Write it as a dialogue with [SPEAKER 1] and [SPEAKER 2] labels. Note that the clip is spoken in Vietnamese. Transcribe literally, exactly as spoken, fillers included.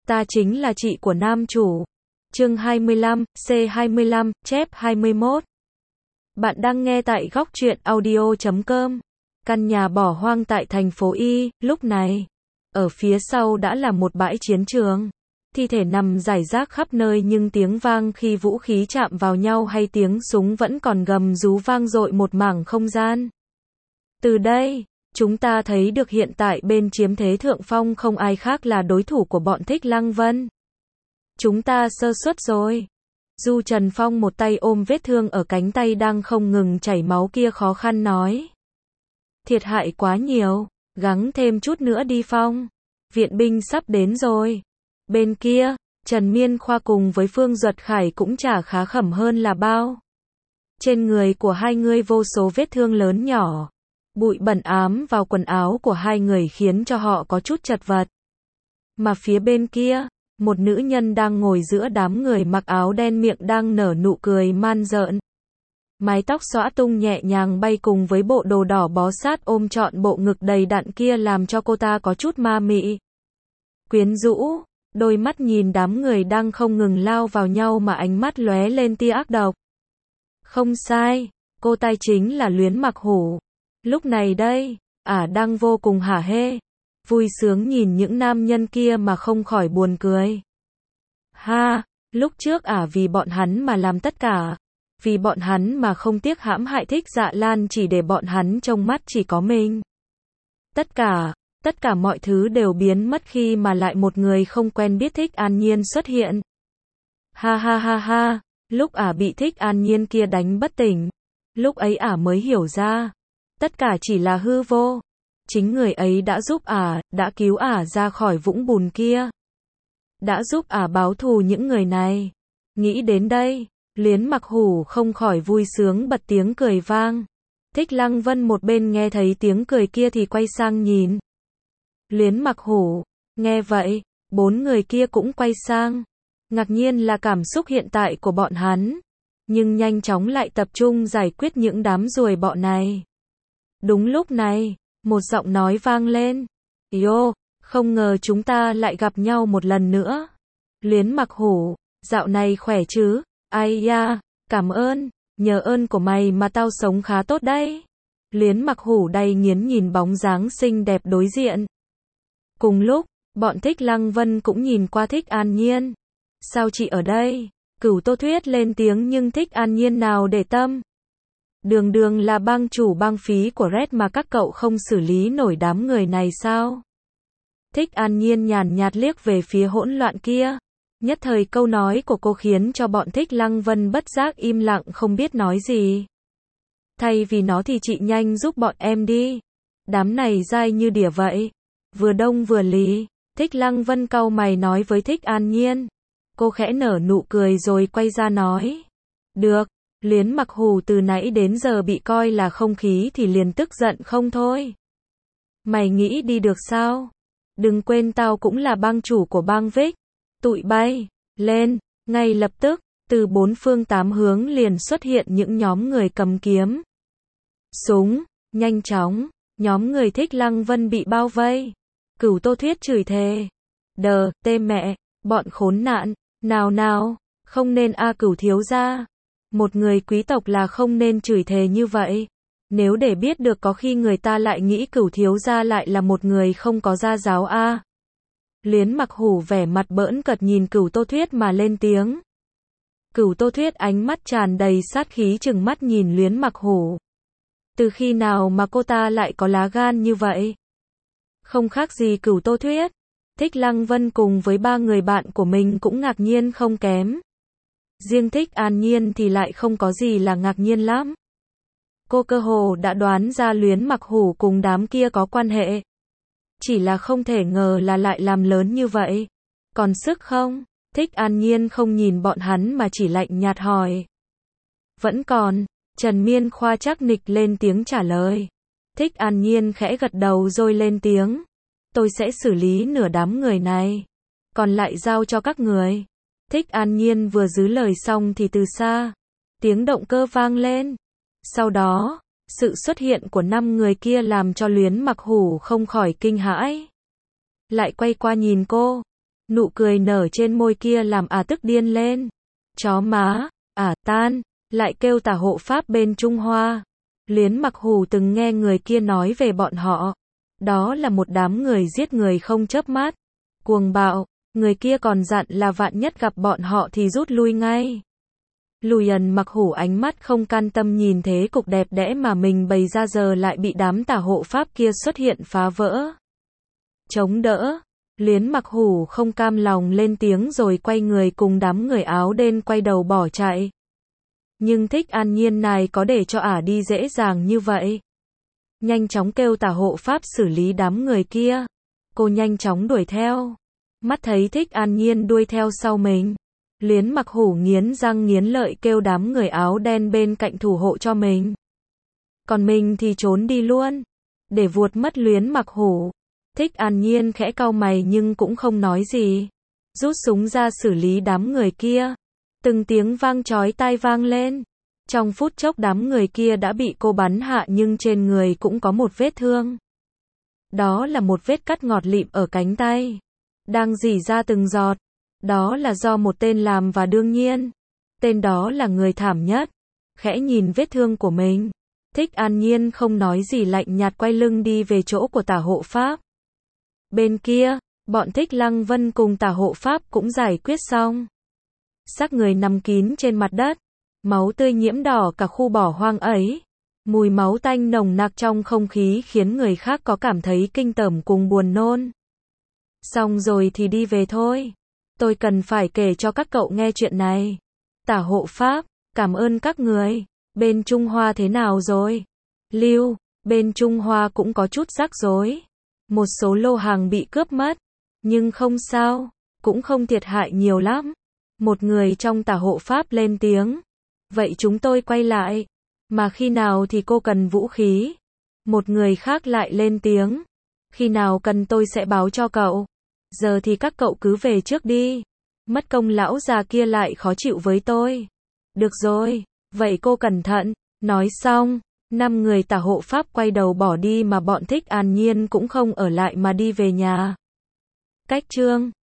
[SPEAKER 1] Ta chính là chị của nam chủ. Chương hai mươi lăm, C hai mươi lăm, chép hai mươi mốt. Bạn đang nghe tại góc truyện audio chấm com. Căn nhà bỏ hoang tại thành phố Y, lúc này, ở phía sau đã là một bãi chiến trường. Thi thể nằm rải rác khắp nơi nhưng tiếng vang khi vũ khí chạm vào nhau hay tiếng súng vẫn còn gầm rú vang dội một mảng không gian. Từ đây, chúng ta thấy được hiện tại bên chiếm thế thượng phong không ai khác là đối thủ của bọn Thích Lăng Vân. Chúng ta sơ suất rồi. Du Trần Phong một tay ôm vết thương ở cánh tay đang không ngừng chảy máu kia khó khăn nói. Thiệt hại quá nhiều, gắng thêm chút nữa đi Phong. Viện binh sắp đến rồi. Bên kia, Trần Miên Khoa cùng với Phương Duật Khải cũng chả khá khẩm hơn là bao. Trên người của hai người vô số vết thương lớn nhỏ. Bụi bẩn ám vào quần áo của hai người khiến cho họ có chút chật vật. Mà phía bên kia, một nữ nhân đang ngồi giữa đám người mặc áo đen miệng đang nở nụ cười man rợn. Mái tóc xõa tung nhẹ nhàng bay cùng với bộ đồ đỏ bó sát ôm trọn bộ ngực đầy đặn kia làm cho cô ta có chút ma mị. Quyến rũ, đôi mắt nhìn đám người đang không ngừng lao vào nhau mà ánh mắt lóe lên tia ác độc. Không sai, cô ta chính là Luyến Mặc Hủ. Lúc này đây, ả đang vô cùng hả hê, vui sướng nhìn những nam nhân kia mà không khỏi buồn cười. Ha, lúc trước ả vì bọn hắn mà làm tất cả, vì bọn hắn mà không tiếc hãm hại Thích Dạ Lan chỉ để bọn hắn trong mắt chỉ có mình. Tất cả, tất cả mọi thứ đều biến mất khi mà lại một người không quen biết Thích An Nhiên xuất hiện. Ha ha ha ha, lúc ả bị Thích An Nhiên kia đánh bất tỉnh, lúc ấy ả mới hiểu ra. Tất cả chỉ là hư vô. Chính người ấy đã giúp ả, đã cứu ả ra khỏi vũng bùn kia. Đã giúp ả báo thù những người này. Nghĩ đến đây, Luyến Mặc Hủ không khỏi vui sướng bật tiếng cười vang. Thích Lăng Vân một bên nghe thấy tiếng cười kia thì quay sang nhìn. Luyến Mặc Hủ, nghe vậy, bốn người kia cũng quay sang. Ngạc nhiên là cảm xúc hiện tại của bọn hắn. Nhưng nhanh chóng lại tập trung giải quyết những đám ruồi bọ này. Đúng lúc này, một giọng nói vang lên. Yo, không ngờ chúng ta lại gặp nhau một lần nữa. Luyến Mặc Hủ, dạo này khỏe chứ? Ai da, cảm ơn, nhờ ơn của mày mà tao sống khá tốt đấy. Luyến Mặc Hủ đầy nghiến nhìn bóng dáng xinh đẹp đối diện. Cùng lúc, bọn Thích Lăng Vân cũng nhìn qua Thích An Nhiên. Sao chị ở đây? Cửu Tô Thuyết lên tiếng nhưng Thích An Nhiên nào để tâm. Đường đường là bang chủ bang phí của Red mà các cậu không xử lý nổi đám người này sao? Thích An Nhiên nhàn nhạt liếc về phía hỗn loạn kia. Nhất thời câu nói của cô khiến cho bọn Thích Lăng Vân bất giác im lặng không biết nói gì. Thay vì nó thì chị nhanh giúp bọn em đi. Đám này dai như đỉa vậy. Vừa đông vừa lý. Thích Lăng Vân cau mày nói với Thích An Nhiên. Cô khẽ nở nụ cười rồi quay ra nói. Được. Luyến Mặc Hủ từ nãy đến giờ bị coi là không khí thì liền tức giận không thôi. Mày nghĩ đi được sao? Đừng quên tao cũng là bang chủ của bang Vích. Tụi bay, lên, ngay lập tức, từ bốn phương tám hướng liền xuất hiện những nhóm người cầm kiếm. Súng, nhanh chóng, nhóm người Thích Lăng Vân bị bao vây. Cửu Tô Thuyết chửi thề. Đờ, tê mẹ, bọn khốn nạn, nào nào, không nên a Cửu thiếu gia. Một người quý tộc là không nên chửi thề như vậy. Nếu để biết được có khi người ta lại nghĩ Cửu thiếu gia lại là một người không có gia giáo a. À. Luyến Mặc Hủ vẻ mặt bỡn cợt nhìn Cửu Tô Thuyết mà lên tiếng. Cửu Tô Thuyết ánh mắt tràn đầy sát khí trừng mắt nhìn Luyến Mặc Hủ. Từ khi nào mà cô ta lại có lá gan như vậy? Không khác gì Cửu Tô Thuyết. Thích Lăng Vân cùng với ba người bạn của mình cũng ngạc nhiên không kém. Riêng Thích An Nhiên thì lại không có gì là ngạc nhiên lắm. Cô cơ hồ đã đoán ra Luyến Mặc Hủ cùng đám kia có quan hệ. Chỉ là không thể ngờ là lại làm lớn như vậy. Còn sức không? Thích An Nhiên không nhìn bọn hắn mà chỉ lạnh nhạt hỏi. Vẫn còn, Trần Miên Khoa chắc nịch lên tiếng trả lời. Thích An Nhiên khẽ gật đầu rồi lên tiếng. Tôi sẽ xử lý nửa đám người này. Còn lại giao cho các người. Thích An Nhiên vừa dứt lời xong thì từ xa, tiếng động cơ vang lên. Sau đó, sự xuất hiện của năm người kia làm cho Luyến Mặc Hủ không khỏi kinh hãi. Lại quay qua nhìn cô. Nụ cười nở trên môi kia làm ả tức điên lên. Chó má, ả tan, lại kêu tả hộ pháp bên Trung Hoa. Luyến Mặc Hủ từng nghe người kia nói về bọn họ. Đó là một đám người giết người không chớp mắt. Cuồng bạo, người kia còn dặn là vạn nhất gặp bọn họ thì rút lui ngay. Luyến Mặc Hủ ánh mắt không can tâm nhìn thế cục đẹp đẽ mà mình bày ra giờ lại bị đám tả hộ pháp kia xuất hiện phá vỡ. Chống đỡ. Luyến Mặc Hủ không cam lòng lên tiếng rồi quay người cùng đám người áo đen quay đầu bỏ chạy. Nhưng Thích An Nhiên này có để cho ả đi dễ dàng như vậy. Nhanh chóng kêu tả hộ pháp xử lý đám người kia. Cô nhanh chóng đuổi theo. Mắt thấy Thích An Nhiên đuôi theo sau mình. Luyến Mặc Hủ nghiến răng nghiến lợi kêu đám người áo đen bên cạnh thủ hộ cho mình. Còn mình thì trốn đi luôn. Để vuột mất Luyến Mặc Hủ. Thích An Nhiên khẽ cau mày nhưng cũng không nói gì. Rút súng ra xử lý đám người kia. Từng tiếng vang chói tai vang lên. Trong phút chốc đám người kia đã bị cô bắn hạ nhưng trên người cũng có một vết thương. Đó là một vết cắt ngọt lịm ở cánh tay. Đang rỉ ra từng giọt. Đó là do một tên làm và đương nhiên. Tên đó là người thảm nhất. Khẽ nhìn vết thương của mình. Thích An Nhiên không nói gì lạnh nhạt quay lưng đi về chỗ của tả hộ pháp. Bên kia, bọn Thích Lăng Vân cùng tả hộ pháp cũng giải quyết xong. Xác người nằm kín trên mặt đất. Máu tươi nhiễm đỏ cả khu bỏ hoang ấy. Mùi máu tanh nồng nặc trong không khí khiến người khác có cảm thấy kinh tởm cùng buồn nôn. Xong rồi thì đi về thôi. Tôi cần phải kể cho các cậu nghe chuyện này. Tả hộ pháp, cảm ơn các người. Bên Trung Hoa thế nào rồi? Lưu, bên Trung Hoa cũng có chút rắc rối. Một số lô hàng bị cướp mất. Nhưng không sao, cũng không thiệt hại nhiều lắm. Một người trong tả hộ pháp lên tiếng. Vậy chúng tôi quay lại. Mà khi nào thì cô cần vũ khí? Một người khác lại lên tiếng. Khi nào cần tôi sẽ báo cho cậu. Giờ thì các cậu cứ về trước đi. Mất công lão già kia lại khó chịu với tôi. Được rồi, vậy cô cẩn thận. Nói xong, năm người tả hộ pháp quay đầu bỏ đi mà bọn Thích An Nhiên cũng không ở lại mà đi về nhà. Cách chương